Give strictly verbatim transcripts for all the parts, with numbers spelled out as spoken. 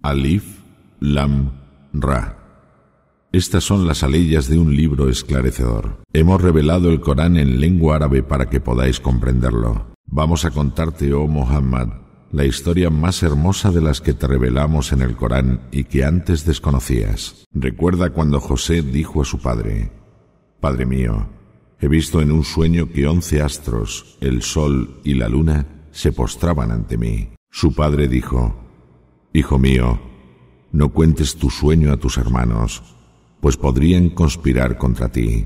Alif, Lam, Ra. Estas son las aleyas de un libro esclarecedor. Hemos revelado el Corán en lengua árabe para que podáis comprenderlo. Vamos a contarte, oh Muhammad, la historia más hermosa de las que te revelamos en el Corán y que antes desconocías. Recuerda cuando José dijo a su padre: Padre mío, he visto en un sueño que once astros, el sol y la luna, se postraban ante mí. Su padre dijo: Hijo mío, no cuentes tu sueño a tus hermanos, pues podrían conspirar contra ti.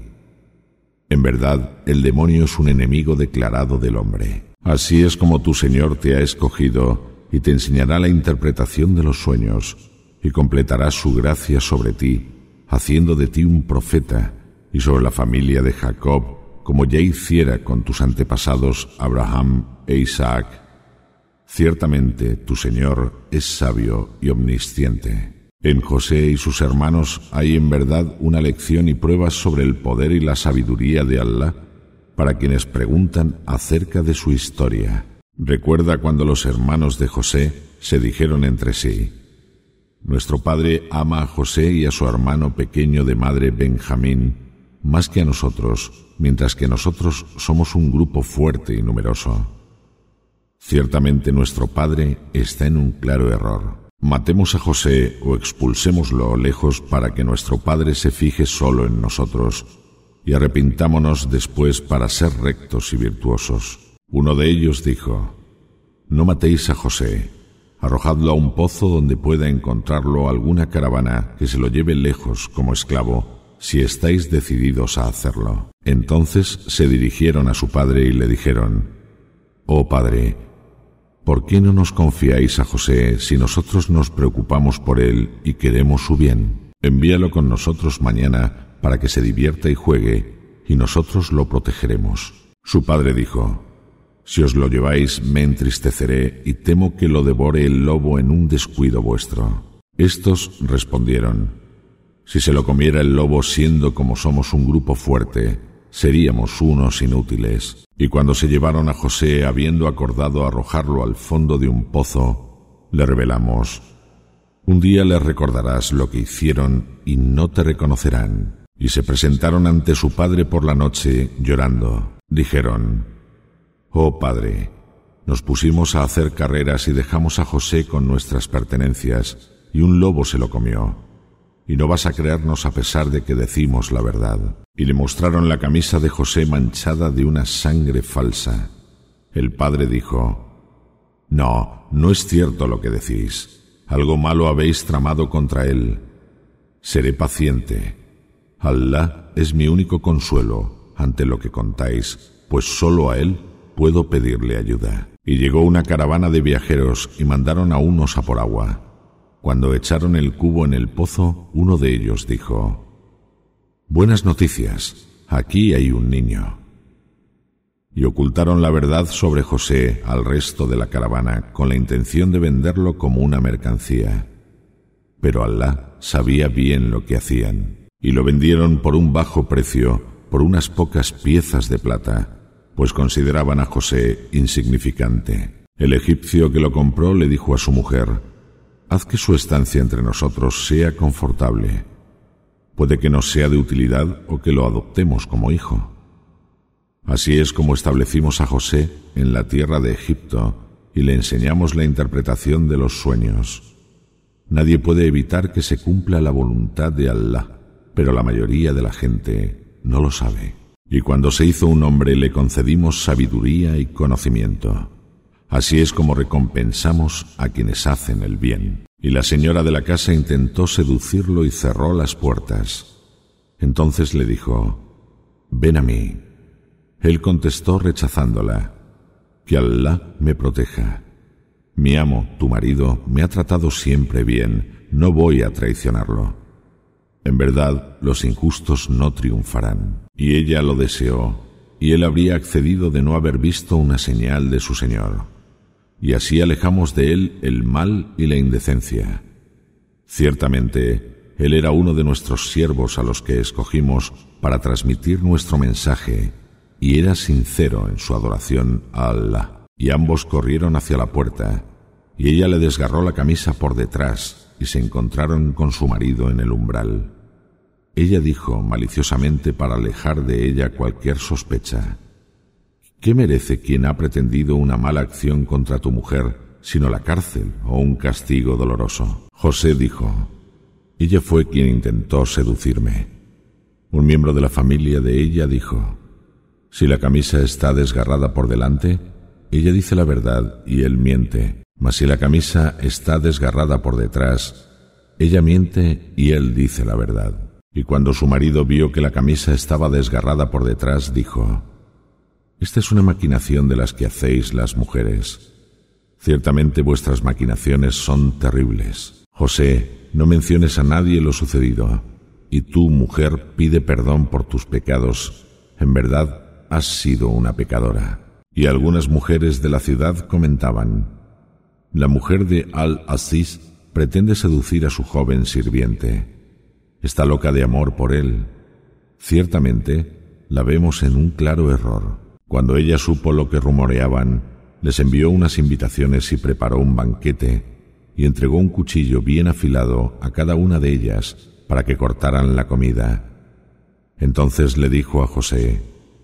En verdad, el demonio es un enemigo declarado del hombre. Así es como tu Señor te ha escogido y te enseñará la interpretación de los sueños y completará su gracia sobre ti, haciendo de ti un profeta y sobre la familia de Jacob, como ya hiciera con tus antepasados Abraham e Isaac. Ciertamente tu Señor es sabio y omnisciente. En José y sus hermanos hay en verdad una lección y pruebas sobre el poder y la sabiduría de Allah para quienes preguntan acerca de su historia. Recuerda cuando los hermanos de José se dijeron entre sí: Nuestro padre ama a José y a su hermano pequeño de madre Benjamín más que a nosotros, mientras que nosotros somos un grupo fuerte y numeroso. Ciertamente nuestro padre está en un claro error. Matemos a José o expulsémoslo lejos para que nuestro padre se fije solo en nosotros y arrepintámonos después para ser rectos y virtuosos. Uno de ellos dijo: No matéis a José, arrojadlo a un pozo donde pueda encontrarlo alguna caravana que se lo lleve lejos como esclavo, si estáis decididos a hacerlo. Entonces se dirigieron a su padre y le dijeron: Oh padre, ¿por qué no nos confiáis a José si nosotros nos preocupamos por él y queremos su bien? Envíalo con nosotros mañana para que se divierta y juegue, y nosotros lo protegeremos. Su padre dijo: Si os lo lleváis, me entristeceré y temo que lo devore el lobo en un descuido vuestro. Estos respondieron: Si se lo comiera el lobo siendo como somos un grupo fuerte, seríamos unos inútiles. Y cuando se llevaron a José, habiendo acordado arrojarlo al fondo de un pozo, le revelamos: Un día les recordarás lo que hicieron y no te reconocerán. Y se presentaron ante su padre por la noche, llorando. Dijeron: Oh padre, nos pusimos a hacer carreras y dejamos a José con nuestras pertenencias, y un lobo se lo comió. Y no vas a creernos a pesar de que decimos la verdad. Y le mostraron la camisa de José manchada de una sangre falsa. El padre dijo: No, no es cierto lo que decís. Algo malo habéis tramado contra él. Seré paciente. Allah es mi único consuelo ante lo que contáis, pues solo a él puedo pedirle ayuda. Y llegó una caravana de viajeros y mandaron a unos a por agua. Cuando echaron el cubo en el pozo, uno de ellos dijo: Buenas noticias, aquí hay un niño. Y ocultaron la verdad sobre José al resto de la caravana con la intención de venderlo como una mercancía. Pero Allah sabía bien lo que hacían, y lo vendieron por un bajo precio, por unas pocas piezas de plata, pues consideraban a José insignificante. El egipcio que lo compró le dijo a su mujer: Haz que su estancia entre nosotros sea confortable. Puede que nos sea de utilidad o que lo adoptemos como hijo. Así es como establecimos a José en la tierra de Egipto y le enseñamos la interpretación de los sueños. Nadie puede evitar que se cumpla la voluntad de Allah, pero la mayoría de la gente no lo sabe. Y cuando se hizo un hombre le concedimos sabiduría y conocimiento. Así es como recompensamos a quienes hacen el bien. Y la señora de la casa intentó seducirlo y cerró las puertas. Entonces le dijo: Ven a mí. Él contestó rechazándola: Que Allah me proteja. Mi amo, tu marido, me ha tratado siempre bien, no voy a traicionarlo. En verdad, los injustos no triunfarán. Y ella lo deseó, y él habría accedido de no haber visto una señal de su Señor. Y así alejamos de él el mal y la indecencia. Ciertamente, él era uno de nuestros siervos a los que escogimos para transmitir nuestro mensaje, y era sincero en su adoración a Allah. Y ambos corrieron hacia la puerta, y ella le desgarró la camisa por detrás, y se encontraron con su marido en el umbral. Ella dijo maliciosamente para alejar de ella cualquier sospecha: ¿qué merece quien ha pretendido una mala acción contra tu mujer, sino la cárcel o un castigo doloroso? José dijo: ella fue quien intentó seducirme. Un miembro de la familia de ella dijo: si la camisa está desgarrada por delante, ella dice la verdad y él miente, mas si la camisa está desgarrada por detrás, ella miente y él dice la verdad. Y cuando su marido vio que la camisa estaba desgarrada por detrás, dijo: esta es una maquinación de las que hacéis las mujeres. Ciertamente vuestras maquinaciones son terribles. José, no menciones a nadie lo sucedido, y tú, mujer, pide perdón por tus pecados. En verdad, has sido una pecadora. Y algunas mujeres de la ciudad comentaban: la mujer de Al-Aziz pretende seducir a su joven sirviente. Está loca de amor por él. Ciertamente, la vemos en un claro error. Cuando ella supo lo que rumoreaban, les envió unas invitaciones y preparó un banquete, y entregó un cuchillo bien afilado a cada una de ellas para que cortaran la comida. Entonces le dijo a José: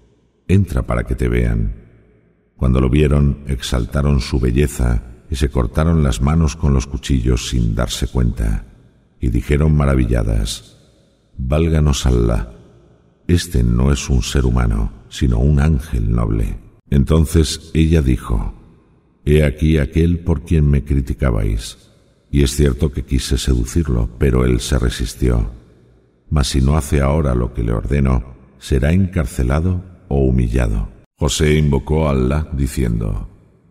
entra para que te vean. Cuando lo vieron, exaltaron su belleza y se cortaron las manos con los cuchillos sin darse cuenta, y dijeron maravilladas: válganos Alá, este no es un ser humano, sino un ángel noble. Entonces ella dijo: he aquí aquel por quien me criticabais. Y es cierto que quise seducirlo, pero él se resistió. Mas si no hace ahora lo que le ordeno, será encarcelado o humillado. José invocó a Alá diciendo: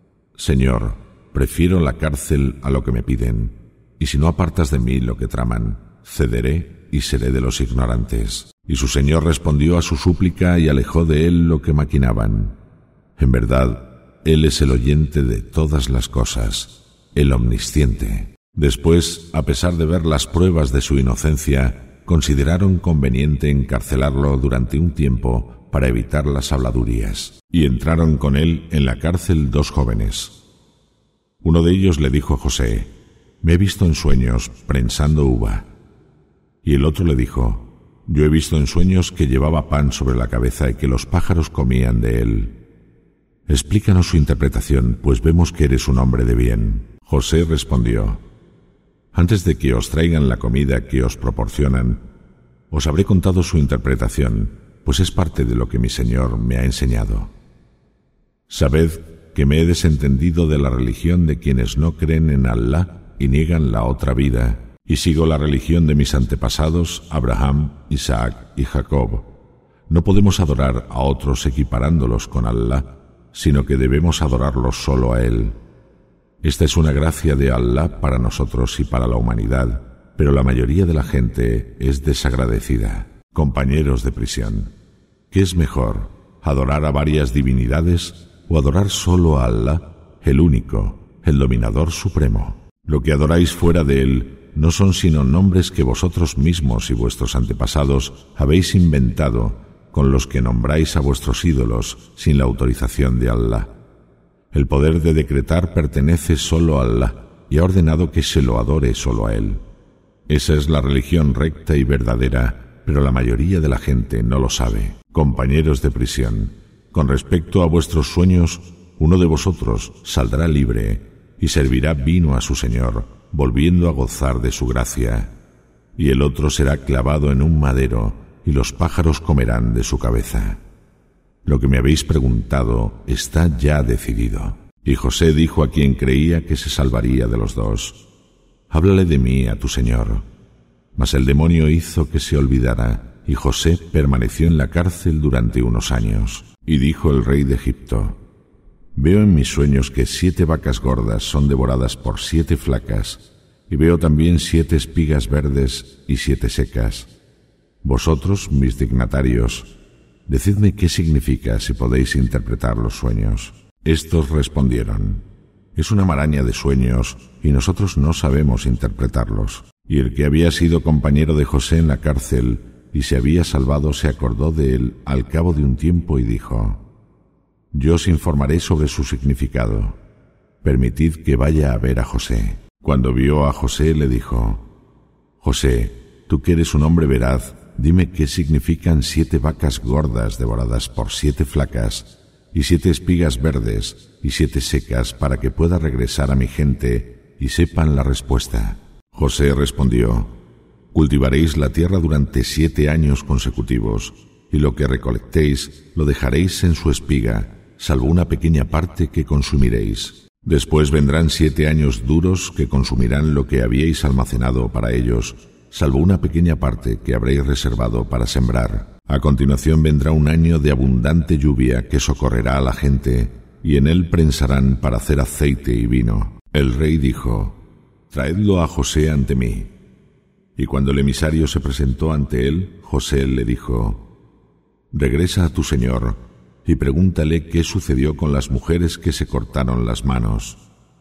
Señor, prefiero la cárcel a lo que me piden, y si no apartas de mí lo que traman, cederé y seré de los ignorantes. Y su Señor respondió a su súplica y alejó de él lo que maquinaban. En verdad, Él es el oyente de todas las cosas, el omnisciente. Después, a pesar de ver las pruebas de su inocencia, consideraron conveniente encarcelarlo durante un tiempo para evitar las habladurías, y entraron con él en la cárcel dos jóvenes. Uno de ellos le dijo a José: me he visto en sueños prensando uva. Y el otro le dijo: yo he visto en sueños que llevaba pan sobre la cabeza y que los pájaros comían de él. Explícanos su interpretación, pues vemos que eres un hombre de bien. José respondió: antes de que os traigan la comida que os proporcionan, os habré contado su interpretación, pues es parte de lo que mi Señor me ha enseñado. Sabed que me he desentendido de la religión de quienes no creen en Alá y niegan la otra vida, y sigo la religión de mis antepasados, Abraham, Isaac y Jacob. No podemos adorar a otros equiparándolos con Alá, sino que debemos adorarlos solo a Él. Esta es una gracia de Alá para nosotros y para la humanidad, pero la mayoría de la gente es desagradecida. Compañeros de prisión, ¿qué es mejor, adorar a varias divinidades o adorar solo a Alá, el único, el dominador supremo? Lo que adoráis fuera de Él no son sino nombres que vosotros mismos y vuestros antepasados habéis inventado, con los que nombráis a vuestros ídolos sin la autorización de Alá. El poder de decretar pertenece solo a Alá y ha ordenado que se lo adore solo a Él. Esa es la religión recta y verdadera, pero la mayoría de la gente no lo sabe. Compañeros de prisión, con respecto a vuestros sueños, uno de vosotros saldrá libre y servirá vino a su Señor, volviendo a gozar de su gracia, y el otro será clavado en un madero, y los pájaros comerán de su cabeza. Lo que me habéis preguntado está ya decidido. Y José dijo a quien creía que se salvaría de los dos: háblale de mí a tu Señor. Mas el demonio hizo que se olvidara, y José permaneció en la cárcel durante unos años. Y dijo el rey de Egipto: veo en mis sueños que siete vacas gordas son devoradas por siete flacas, y veo también siete espigas verdes y siete secas. Vosotros, mis dignatarios, decidme qué significa, si podéis interpretar los sueños. Estos respondieron: es una maraña de sueños y nosotros no sabemos interpretarlos. Y el que había sido compañero de José en la cárcel y se había salvado se acordó de él al cabo de un tiempo y dijo: yo os informaré sobre su significado. Permitid que vaya a ver a José. Cuando vio a José, le dijo: José, tú que eres un hombre veraz, dime qué significan siete vacas gordas devoradas por siete flacas, y siete espigas verdes y siete secas, para que pueda regresar a mi gente y sepan la respuesta. José respondió: cultivaréis la tierra durante siete años consecutivos, y lo que recolectéis lo dejaréis en su espiga, salvo una pequeña parte que consumiréis. Después vendrán siete años duros que consumirán lo que habíais almacenado para ellos, salvo una pequeña parte que habréis reservado para sembrar. A continuación vendrá un año de abundante lluvia que socorrerá a la gente, y en él prensarán para hacer aceite y vino. El rey dijo: traedlo a José ante mí. Y cuando el emisario se presentó ante él, José le dijo: regresa a tu señor y pregúntale qué sucedió con las mujeres que se cortaron las manos.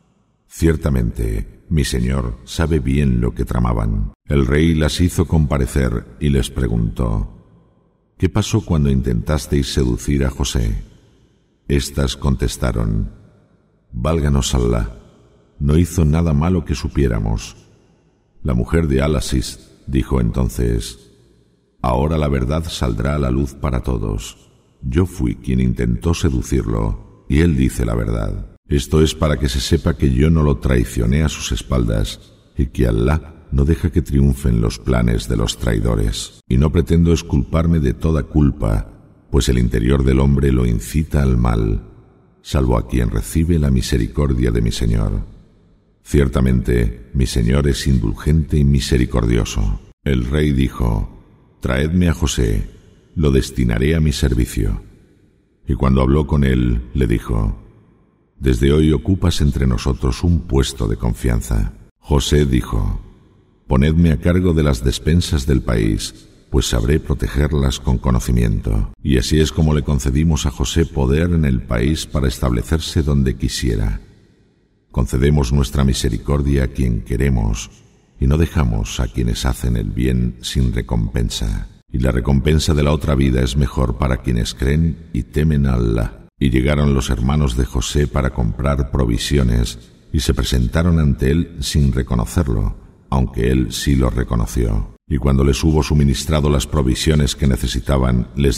Ciertamente, mi señor sabe bien lo que tramaban. El rey las hizo comparecer y les preguntó: ¿qué pasó cuando intentasteis seducir a José? Estas contestaron: válganos Alá, no hizo nada malo que supiéramos. La mujer de Al-Aziz dijo entonces: ahora la verdad saldrá a la luz para todos. Yo fui quien intentó seducirlo, y él dice la verdad. Esto es para que se sepa que yo no lo traicioné a sus espaldas, y que Alá no deja que triunfen los planes de los traidores. Y no pretendo exculparme de toda culpa, pues el interior del hombre lo incita al mal, salvo a quien recibe la misericordia de mi Señor. Ciertamente, mi Señor es indulgente y misericordioso. El rey dijo: traedme a José, lo destinaré a mi servicio. Y cuando habló con él, le dijo: desde hoy ocupas entre nosotros un puesto de confianza. José dijo: ponedme a cargo de las despensas del país, pues sabré protegerlas con conocimiento. Y así es como le concedimos a José poder en el país para establecerse donde quisiera. Concedemos nuestra misericordia a quien queremos, y no dejamos a quienes hacen el bien sin recompensa. Y la recompensa de la otra vida es mejor para quienes creen y temen a Allah. Y llegaron los hermanos de José para comprar provisiones, y se presentaron ante él sin reconocerlo, aunque él sí lo reconoció. Y cuando les hubo suministrado las provisiones que necesitaban, les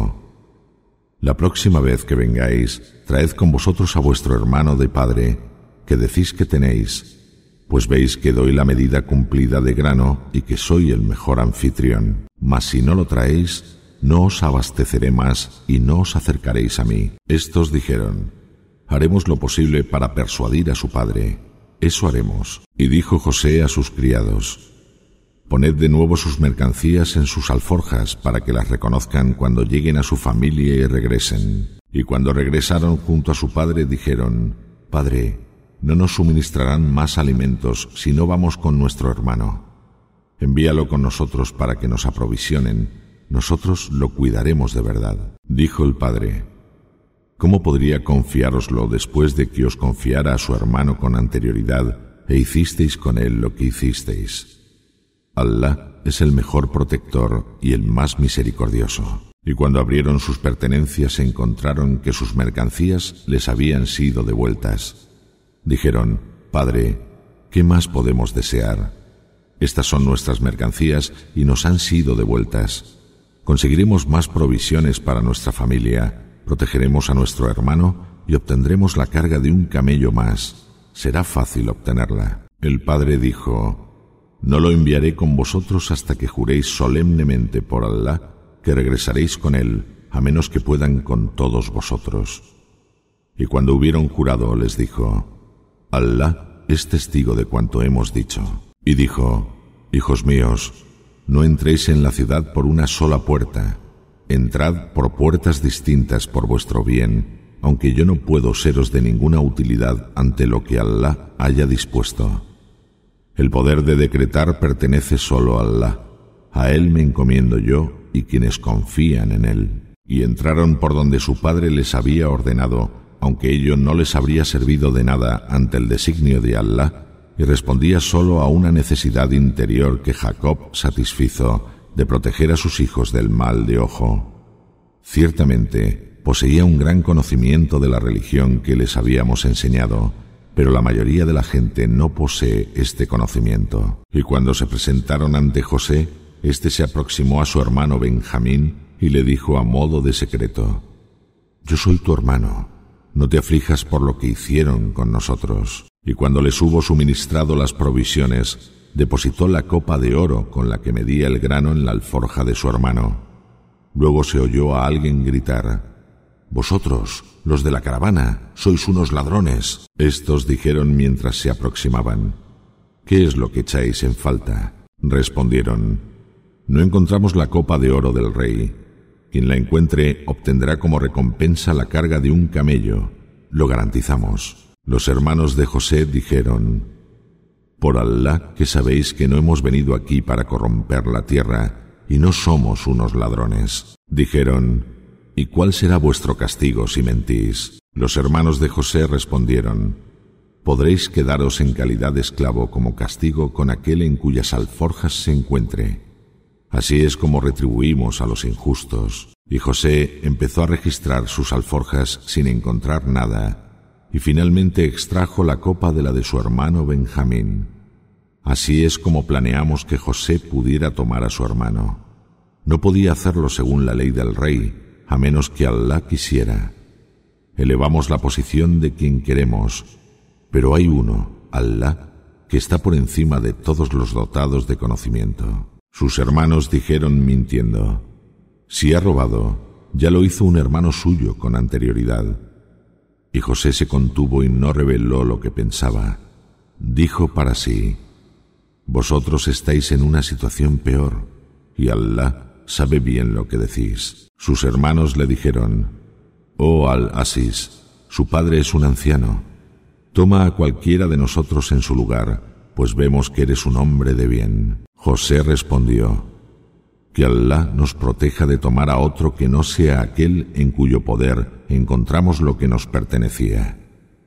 dijo: la próxima vez que vengáis, traed con vosotros a vuestro hermano de padre, que decís que tenéis, pues veis que doy la medida cumplida de grano y que soy el mejor anfitrión. Mas si no lo traéis, no os abasteceré más y no os acercaréis a mí. Estos dijeron: haremos lo posible para persuadir a su padre. Eso haremos. Y dijo José a sus criados: poned de nuevo sus mercancías en sus alforjas para que las reconozcan cuando lleguen a su familia y regresen. Y cuando regresaron junto a su padre dijeron: padre, no nos suministrarán más alimentos si no vamos con nuestro hermano. Envíalo con nosotros para que nos aprovisionen. Nosotros lo cuidaremos de verdad. Dijo el padre: ¿cómo podría confiároslo después de que os confiara a su hermano con anterioridad e hicisteis con él lo que hicisteis? Allah es el mejor protector y el más misericordioso. Y cuando abrieron sus pertenencias encontraron que sus mercancías les habían sido devueltas. Dijeron: padre, ¿qué más podemos desear? Estas son nuestras mercancías y nos han sido devueltas. Conseguiremos más provisiones para nuestra familia, protegeremos a nuestro hermano y obtendremos la carga de un camello más. Será fácil obtenerla. El padre dijo: no lo enviaré con vosotros hasta que juréis solemnemente por Allah que regresaréis con él, a menos que puedan con todos vosotros. Y cuando hubieron jurado, les dijo: Allah es testigo de cuanto hemos dicho. Y dijo: hijos míos, no entréis en la ciudad por una sola puerta, entrad por puertas distintas por vuestro bien, aunque yo no puedo seros de ninguna utilidad ante lo que Allah haya dispuesto. El poder de decretar pertenece solo a Allah, a él me encomiendo yo y quienes confían en él. Y entraron por donde su padre les había ordenado, aunque ello no les habría servido de nada ante el designio de Allah, y respondía solo a una necesidad interior que Jacob satisfizo de proteger a sus hijos del mal de ojo. Ciertamente, poseía un gran conocimiento de la religión que les habíamos enseñado, pero la mayoría de la gente no posee este conocimiento. Y cuando se presentaron ante José, éste se aproximó a su hermano Benjamín y le dijo a modo de secreto: «Yo soy tu hermano, no te aflijas por lo que hicieron con nosotros». Y cuando les hubo suministrado las provisiones, depositó la copa de oro con la que medía el grano en la alforja de su hermano. Luego se oyó a alguien gritar: «Vosotros, los de la caravana, sois unos ladrones». Estos dijeron mientras se aproximaban: «¿Qué es lo que echáis en falta?». Respondieron: «No encontramos la copa de oro del rey. Quien la encuentre obtendrá como recompensa la carga de un camello. Lo garantizamos». Los hermanos de José dijeron: «Por Alá que sabéis que no hemos venido aquí para corromper la tierra y no somos unos ladrones». Dijeron: «¿Y cuál será vuestro castigo si mentís?». Los hermanos de José respondieron: «Podréis quedaros en calidad de esclavo como castigo con aquel en cuyas alforjas se encuentre. Así es como retribuimos a los injustos». Y José empezó a registrar sus alforjas sin encontrar nada, y finalmente extrajo la copa de la de su hermano Benjamín. Así es como planeamos que José pudiera tomar a su hermano. No podía hacerlo según la ley del rey, a menos que Alá quisiera. Elevamos la posición de quien queremos, pero hay uno, Alá, que está por encima de todos los dotados de conocimiento. Sus hermanos dijeron mintiendo: «Si ha robado, ya lo hizo un hermano suyo con anterioridad». Y José se contuvo y no reveló lo que pensaba. Dijo para sí: «Vosotros estáis en una situación peor, y Alá sabe bien lo que decís». Sus hermanos le dijeron: «Oh Al-Asis, su padre es un anciano. Toma a cualquiera de nosotros en su lugar, pues vemos que eres un hombre de bien». José respondió: «Que Alá nos proteja de tomar a otro que no sea aquel en cuyo poder encontramos lo que nos pertenecía.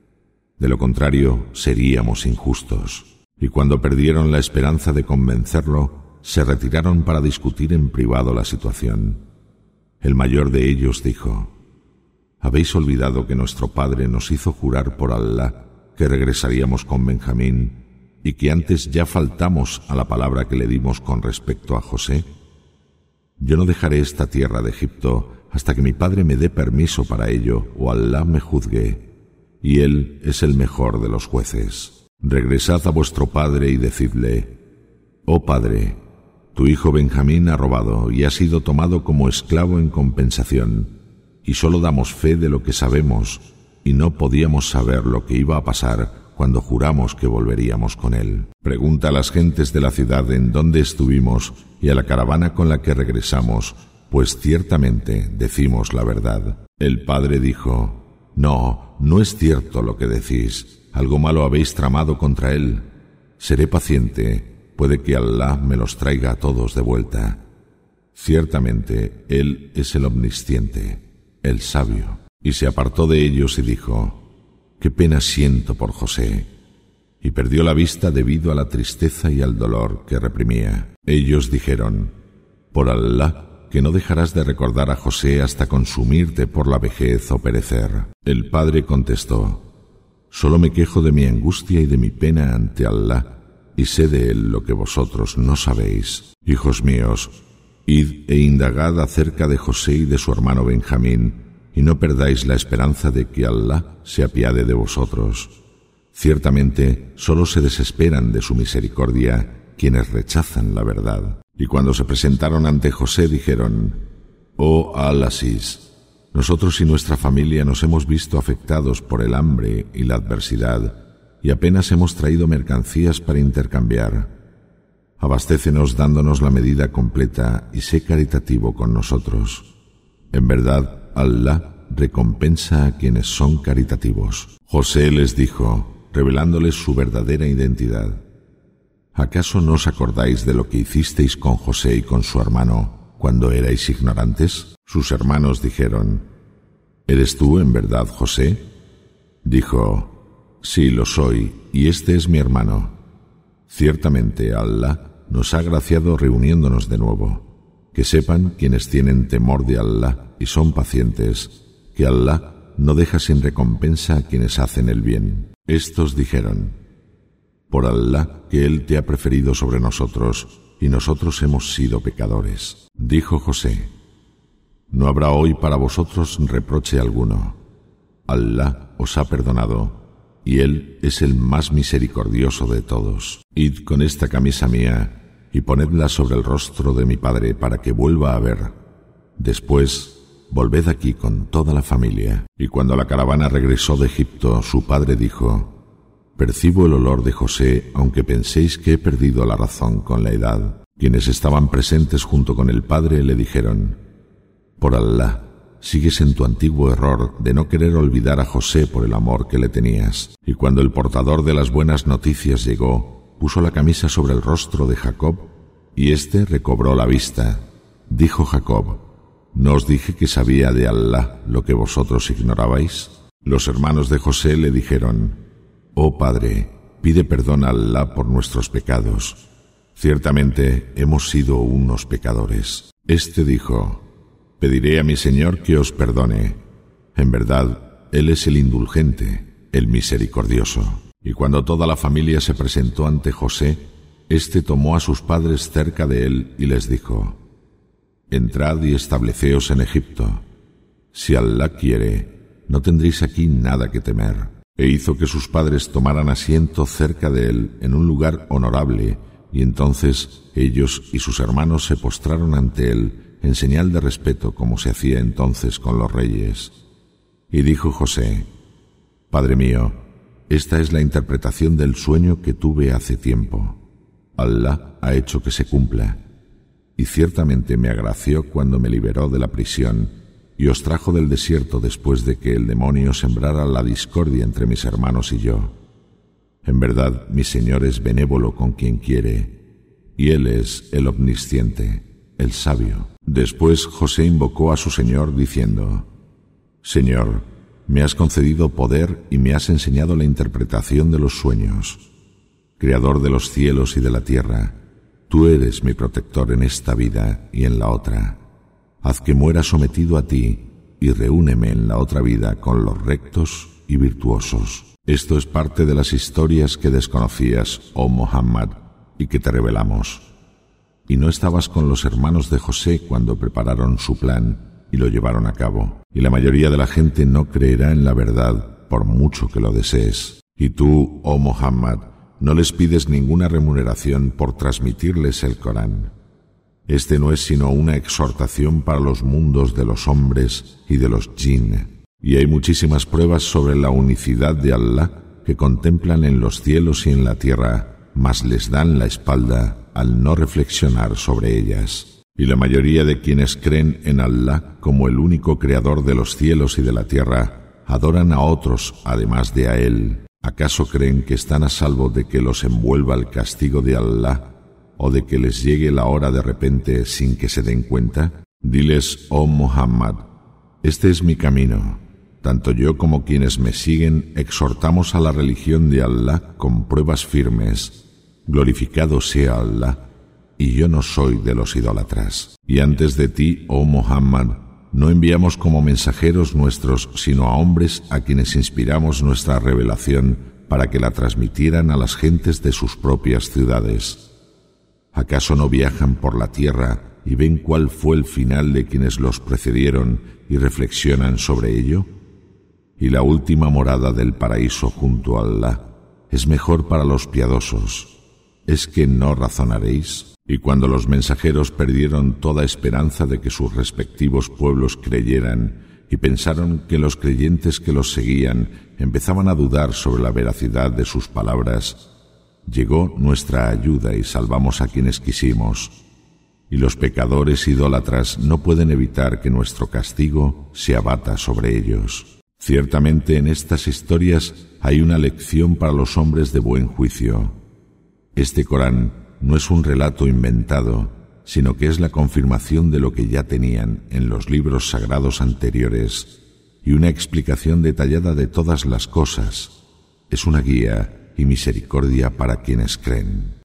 De lo contrario, seríamos injustos». Y cuando perdieron la esperanza de convencerlo, se retiraron para discutir en privado la situación. El mayor de ellos dijo: «¿Habéis olvidado que nuestro padre nos hizo jurar por Alá que regresaríamos con Benjamín y que antes ya faltamos a la palabra que le dimos con respecto a José? Yo no dejaré esta tierra de Egipto hasta que mi padre me dé permiso para ello o Alá me juzgue, y él es el mejor de los jueces. Regresad a vuestro padre y decidle: oh padre, tu hijo Benjamín ha robado y ha sido tomado como esclavo en compensación, y solo damos fe de lo que sabemos, y no podíamos saber lo que iba a pasar cuando juramos que volveríamos con él. Pregunta a las gentes de la ciudad en dónde estuvimos y a la caravana con la que regresamos, pues ciertamente decimos la verdad». El padre dijo: «No, no es cierto lo que decís. Algo malo habéis tramado contra él. Seré paciente, puede que Alá me los traiga a todos de vuelta. Ciertamente, él es el omnisciente, el sabio». Y se apartó de ellos y dijo: «Qué pena siento por José». Y perdió la vista debido a la tristeza y al dolor que reprimía. Ellos dijeron: «Por Alá, que no dejarás de recordar a José hasta consumirte por la vejez o perecer». El padre contestó: «Solo me quejo de mi angustia y de mi pena ante Alá, y sé de él lo que vosotros no sabéis. Hijos míos, id e indagad acerca de José y de su hermano Benjamín, y no perdáis la esperanza de que Alá se apiade de vosotros. Ciertamente, solo se desesperan de su misericordia quienes rechazan la verdad». Y cuando se presentaron ante José dijeron: «Oh Al-Aziz, nosotros y nuestra familia nos hemos visto afectados por el hambre y la adversidad, y apenas hemos traído mercancías para intercambiar. Abastécenos dándonos la medida completa y sé caritativo con nosotros. En verdad, Alá recompensa a quienes son caritativos». José les dijo, revelándoles su verdadera identidad: «¿Acaso no os acordáis de lo que hicisteis con José y con su hermano cuando erais ignorantes?» Sus hermanos dijeron: «¿Eres tú en verdad José?» Dijo: «Sí, lo soy, y este es mi hermano. Ciertamente Alá nos ha agraciado reuniéndonos de nuevo. Que sepan quienes tienen temor de Alá y son pacientes, que Alá no deja sin recompensa a quienes hacen el bien». Estos dijeron: Por Alá, que Él te ha preferido sobre nosotros, y nosotros hemos sido pecadores. Dijo José: No habrá hoy para vosotros reproche alguno. Alá os ha perdonado, y Él es el más misericordioso de todos. Id con esta camisa mía, y ponedla sobre el rostro de mi padre para que vuelva a ver. Después, volved aquí con toda la familia. Y cuando la caravana regresó de Egipto, su padre dijo: Percibo el olor de José, aunque penséis que he perdido la razón con la edad. Quienes estaban presentes junto con el padre le dijeron: Por Alá, sigues en tu antiguo error de no querer olvidar a José por el amor que le tenías. Y cuando el portador de las buenas noticias llegó, puso la camisa sobre el rostro de Jacob, y éste recobró la vista. Dijo Jacob: ¿No os dije que sabía de Alá lo que vosotros ignorabais? Los hermanos de José le dijeron: Oh padre, pide perdón a Alá por nuestros pecados. Ciertamente hemos sido unos pecadores. Este dijo: Pediré a mi Señor que os perdone. En verdad, Él es el indulgente, el misericordioso. Y cuando toda la familia se presentó ante José, éste tomó a sus padres cerca de él y les dijo: Entrad y estableceos en Egipto. Si Alá quiere, no tendréis aquí nada que temer. E hizo que sus padres tomaran asiento cerca de él en un lugar honorable, y entonces ellos y sus hermanos se postraron ante él en señal de respeto, como se hacía entonces con los reyes. Y dijo José: Padre mío, esta es la interpretación del sueño que tuve hace tiempo. Alá ha hecho que se cumpla. Y ciertamente me agració cuando me liberó de la prisión y os trajo del desierto después de que el demonio sembrara la discordia entre mis hermanos y yo. En verdad, mi Señor es benévolo con quien quiere, y Él es el omnisciente, el sabio. Después José invocó a su Señor diciendo: Señor, me has concedido poder y me has enseñado la interpretación de los sueños. Creador de los cielos y de la tierra, tú eres mi protector en esta vida y en la otra. Haz que muera sometido a ti y reúneme en la otra vida con los rectos y virtuosos. Esto es parte de las historias que desconocías, oh Muhammad, y que te revelamos. Y no estabas con los hermanos de José cuando prepararon su plan y lo llevaron a cabo. Y la mayoría de la gente no creerá en la verdad por mucho que lo desees. Y tú, oh Muhammad, no les pides ninguna remuneración por transmitirles el Corán. Este no es sino una exhortación para los mundos de los hombres y de los jinn. Y hay muchísimas pruebas sobre la unicidad de Allah que contemplan en los cielos y en la tierra, mas les dan la espalda al no reflexionar sobre ellas. Y la mayoría de quienes creen en Allah como el único creador de los cielos y de la tierra, adoran a otros además de a Él. ¿Acaso creen que están a salvo de que los envuelva el castigo de Allah o de que les llegue la hora de repente sin que se den cuenta? Diles, oh Muhammad, este es mi camino. Tanto yo como quienes me siguen exhortamos a la religión de Allah con pruebas firmes. Glorificado sea Allah, y yo no soy de los idólatras. Y antes de ti, oh Muhammad, no enviamos como mensajeros nuestros, sino a hombres a quienes inspiramos nuestra revelación para que la transmitieran a las gentes de sus propias ciudades. ¿Acaso no viajan por la tierra y ven cuál fue el final de quienes los precedieron y reflexionan sobre ello? Y la última morada del paraíso junto a Allah es mejor para los piadosos. ¿Es que no razonaréis? Y cuando los mensajeros perdieron toda esperanza de que sus respectivos pueblos creyeran y pensaron que los creyentes que los seguían empezaban a dudar sobre la veracidad de sus palabras, llegó nuestra ayuda y salvamos a quienes quisimos. Y los pecadores idólatras no pueden evitar que nuestro castigo se abata sobre ellos. Ciertamente en estas historias hay una lección para los hombres de buen juicio. Este Corán no es un relato inventado, sino que es la confirmación de lo que ya tenían en los libros sagrados anteriores y una explicación detallada de todas las cosas. Es una guía y misericordia para quienes creen.